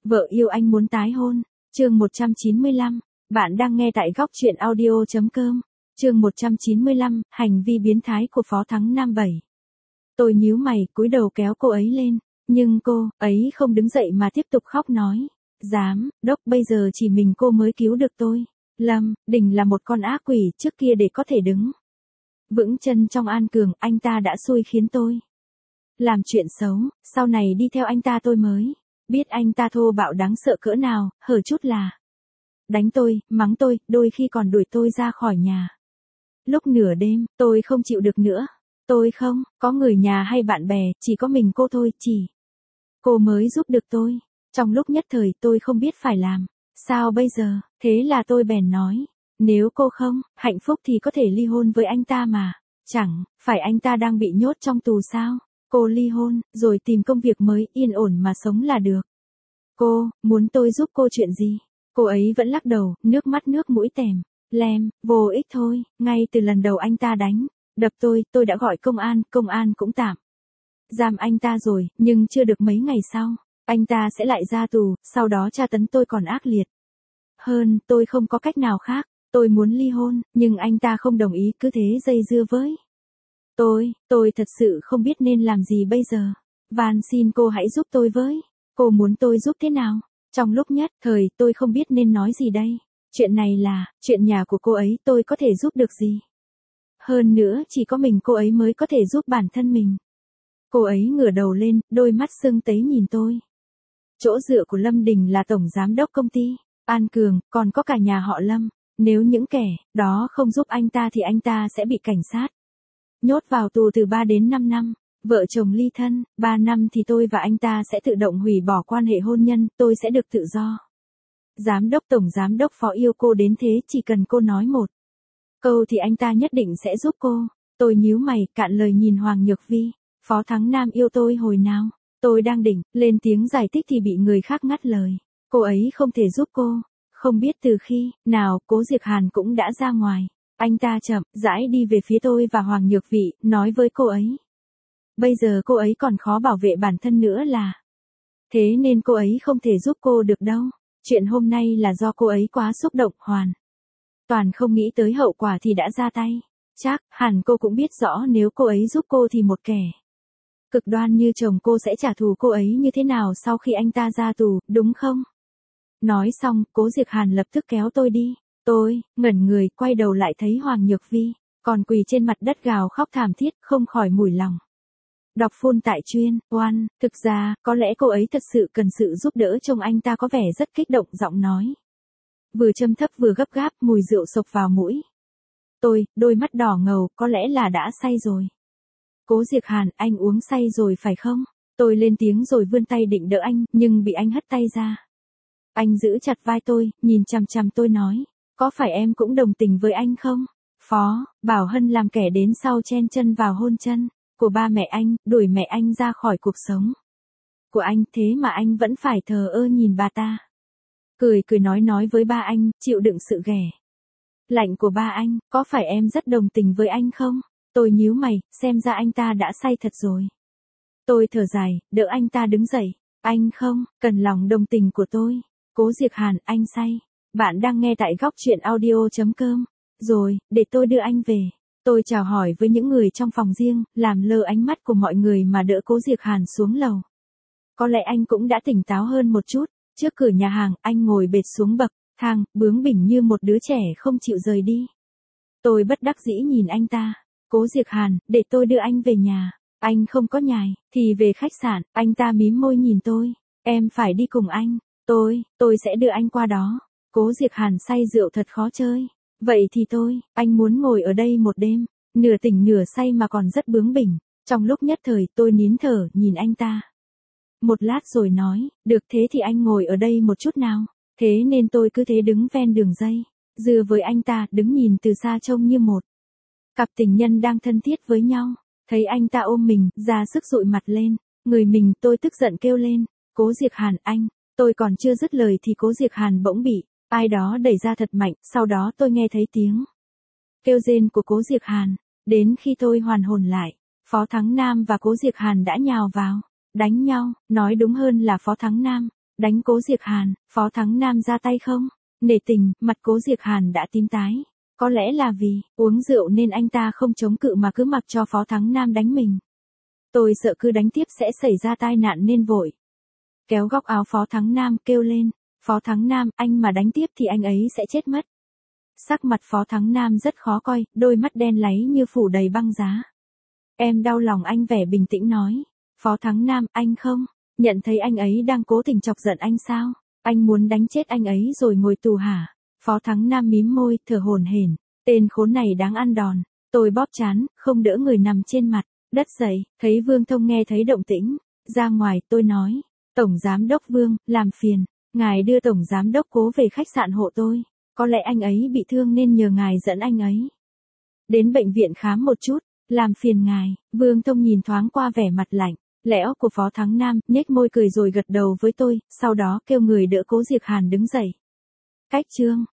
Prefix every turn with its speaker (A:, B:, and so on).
A: Vợ yêu anh muốn tái hôn. Chương 195. Bạn đang nghe tại góc truyện audio.com. Chương 195, hành vi biến thái của Phó Thắng Nam 7. Tôi nhíu mày, cúi đầu kéo cô ấy lên, nhưng cô ấy không đứng dậy mà tiếp tục khóc nói: "Giám đốc, bây giờ chỉ mình cô mới cứu được tôi. Lâm Đình là một con ác quỷ, trước kia để có thể đứng vững chân trong An Cường, anh ta đã xui khiến tôi làm chuyện xấu, sau này đi theo anh ta tôi mới biết anh ta thô bạo đáng sợ cỡ nào, hở chút là đánh tôi, mắng tôi, đôi khi còn đuổi tôi ra khỏi nhà. Lúc nửa đêm, tôi không chịu được nữa. Tôi không có người nhà hay bạn bè, chỉ có mình cô thôi, chỉ cô mới giúp được tôi. Trong lúc nhất thời tôi không biết phải làm sao bây giờ, thế là tôi bèn nói, nếu cô không hạnh phúc thì có thể ly hôn với anh ta mà. Chẳng phải anh ta đang bị nhốt trong tù sao? Cô ly hôn, rồi tìm công việc mới, yên ổn mà sống là được. Cô muốn tôi giúp cô chuyện gì? Cô ấy vẫn lắc đầu, nước mắt nước mũi tèm lem, vô ích thôi. Ngay từ lần đầu anh ta đánh đập tôi đã gọi công an cũng tạm giam anh ta rồi, nhưng chưa được mấy ngày sau, anh ta sẽ lại ra tù, sau đó tra tấn tôi còn ác liệt hơn. Tôi không có cách nào khác, tôi muốn ly hôn, nhưng anh ta không đồng ý, cứ thế dây dưa với tôi thật sự không biết nên làm gì bây giờ. Van xin cô hãy giúp tôi với. Cô muốn tôi giúp thế nào? Trong lúc nhất thời tôi không biết nên nói gì đây. Chuyện này là chuyện nhà của cô ấy, tôi có thể giúp được gì? Hơn nữa chỉ có mình cô ấy mới có thể giúp bản thân mình. Cô ấy ngửa đầu lên, đôi mắt sưng tấy nhìn tôi. Chỗ dựa của Lâm Đình là tổng giám đốc công ty An Cường, còn có cả nhà họ Lâm. Nếu những kẻ đó không giúp anh ta thì anh ta sẽ bị cảnh sát nhốt vào tù từ 3 đến 5 năm. Vợ chồng ly thân, 3 năm thì tôi và anh ta sẽ tự động hủy bỏ quan hệ hôn nhân, tôi sẽ được tự do. Tổng giám đốc Phó yêu cô đến thế, chỉ cần cô nói một câu thì anh ta nhất định sẽ giúp cô. Tôi nhíu mày, cạn lời nhìn Hoàng Nhược Vi. Phó Thắng Nam yêu tôi hồi nào? Tôi đang định lên tiếng giải thích thì bị người khác ngắt lời. Cô ấy không thể giúp cô. Không biết từ khi nào Cố Diệc Hàn cũng đã ra ngoài. Anh ta chậm rãi đi về phía tôi và Hoàng Nhược Vi, nói với cô ấy. Bây giờ cô ấy còn khó bảo vệ bản thân nữa là. Thế nên cô ấy không thể giúp cô được đâu. Chuyện hôm nay là do cô ấy quá xúc động, hoàn toàn không nghĩ tới hậu quả thì đã ra tay. Chắc hẳn cô cũng biết rõ nếu cô ấy giúp cô thì một kẻ cực đoan như chồng cô sẽ trả thù cô ấy như thế nào sau khi anh ta ra tù, đúng không? Nói xong, Cố Diệc Hàn lập tức kéo tôi đi. Tôi ngẩn người, quay đầu lại thấy Hoàng Nhược Vi còn quỳ trên mặt đất gào khóc thảm thiết, không khỏi mủi lòng. Đọc phun tại chuyên oan, thực ra, có lẽ cô ấy thật sự cần sự giúp đỡ. Trông anh ta có vẻ rất kích động, giọng nói vừa trầm thấp vừa gấp gáp, mùi rượu xộc vào mũi. Đôi mắt đỏ ngầu, có lẽ là đã say rồi. Cố Diệc Hàn, anh uống say rồi phải không? Tôi lên tiếng rồi vươn tay định đỡ anh, nhưng bị anh hất tay ra. Anh giữ chặt vai tôi, nhìn chằm chằm tôi nói, có phải em cũng đồng tình với anh không? Phó Bảo Hân làm kẻ đến sau chen chân vào hôn chân của ba mẹ anh, đuổi mẹ anh ra khỏi cuộc sống của anh, thế mà anh vẫn phải thờ ơ nhìn bà ta. Cười nói với ba anh, chịu đựng sự ghẻ lạnh của ba anh, có phải em rất đồng tình với anh không? Tôi nhíu mày, xem ra anh ta đã say thật rồi. Tôi thở dài, đỡ anh ta đứng dậy. Anh không cần lòng đồng tình của tôi. Cố Diệc Hàn, anh say. Bạn đang nghe tại góc truyện audio.com. Rồi, để tôi đưa anh về. Tôi chào hỏi với những người trong phòng riêng, làm lơ ánh mắt của mọi người mà đỡ Cố Diệc Hàn xuống lầu. Có lẽ anh cũng đã tỉnh táo hơn một chút. Trước cửa nhà hàng, anh ngồi bệt xuống bậc thang, bướng bỉnh như một đứa trẻ không chịu rời đi. Tôi bất đắc dĩ nhìn anh ta. Cố Diệc Hàn, để tôi đưa anh về nhà. Anh không có nhài, thì về khách sạn. Anh ta mím môi nhìn tôi. Em phải đi cùng anh. Tôi sẽ đưa anh qua đó. Cố Diệc Hàn say rượu thật khó chơi. Vậy thì anh muốn ngồi ở đây một đêm. Nửa tỉnh nửa say mà còn rất bướng bỉnh. Trong lúc nhất thời tôi nín thở nhìn anh ta. Một lát rồi nói, được thế thì anh ngồi ở đây một chút nào. Thế nên tôi cứ thế đứng ven đường dây dưa với anh ta, đứng nhìn từ xa trông như một cặp tình nhân đang thân thiết với nhau. Thấy anh ta ôm mình, ra sức dụi mặt lên người mình, tôi tức giận kêu lên, Cố Diệc Hàn, anh. Tôi còn chưa dứt lời thì Cố Diệc Hàn bỗng bị ai đó đẩy ra thật mạnh, sau đó tôi nghe thấy tiếng kêu rên của Cố Diệc Hàn. Đến khi tôi hoàn hồn lại, Phó Thắng Nam và Cố Diệc Hàn đã nhào vào đánh nhau, nói đúng hơn là Phó Thắng Nam Đánh Cố Diệc Hàn, Phó Thắng Nam ra tay không? Nể tình, mặt Cố Diệc Hàn đã tím tái. Có lẽ là vì uống rượu nên anh ta không chống cự mà cứ mặc cho Phó Thắng Nam đánh mình. Tôi sợ cứ đánh tiếp sẽ xảy ra tai nạn nên vội kéo góc áo Phó Thắng Nam kêu lên, Phó Thắng Nam, anh mà đánh tiếp thì anh ấy sẽ chết mất. Sắc mặt Phó Thắng Nam rất khó coi, đôi mắt đen láy như phủ đầy băng giá. Em đau lòng anh vẻ bình tĩnh nói, Phó Thắng Nam, anh không nhận thấy anh ấy đang cố tình chọc giận anh sao? Anh muốn đánh chết anh ấy rồi ngồi tù hả? Phó Thắng Nam mím môi, thở hổn hển, tên khốn này đáng ăn đòn. Tôi bóp trán, không đỡ người nằm trên mặt đất dậy, thấy Vương Thông nghe thấy động tĩnh, ra ngoài, tôi nói, Tổng Giám đốc Vương, làm phiền, ngài đưa Tổng Giám đốc Cố về khách sạn hộ tôi, có lẽ anh ấy bị thương nên nhờ ngài dẫn anh ấy đến bệnh viện khám một chút, làm phiền ngài. Vương Thông nhìn thoáng qua vẻ mặt lạnh lẽo của Phó Thắng Nam, nhếch môi cười rồi gật đầu với tôi, sau đó kêu người đỡ Cố Diệc Hàn đứng dậy. Cách chương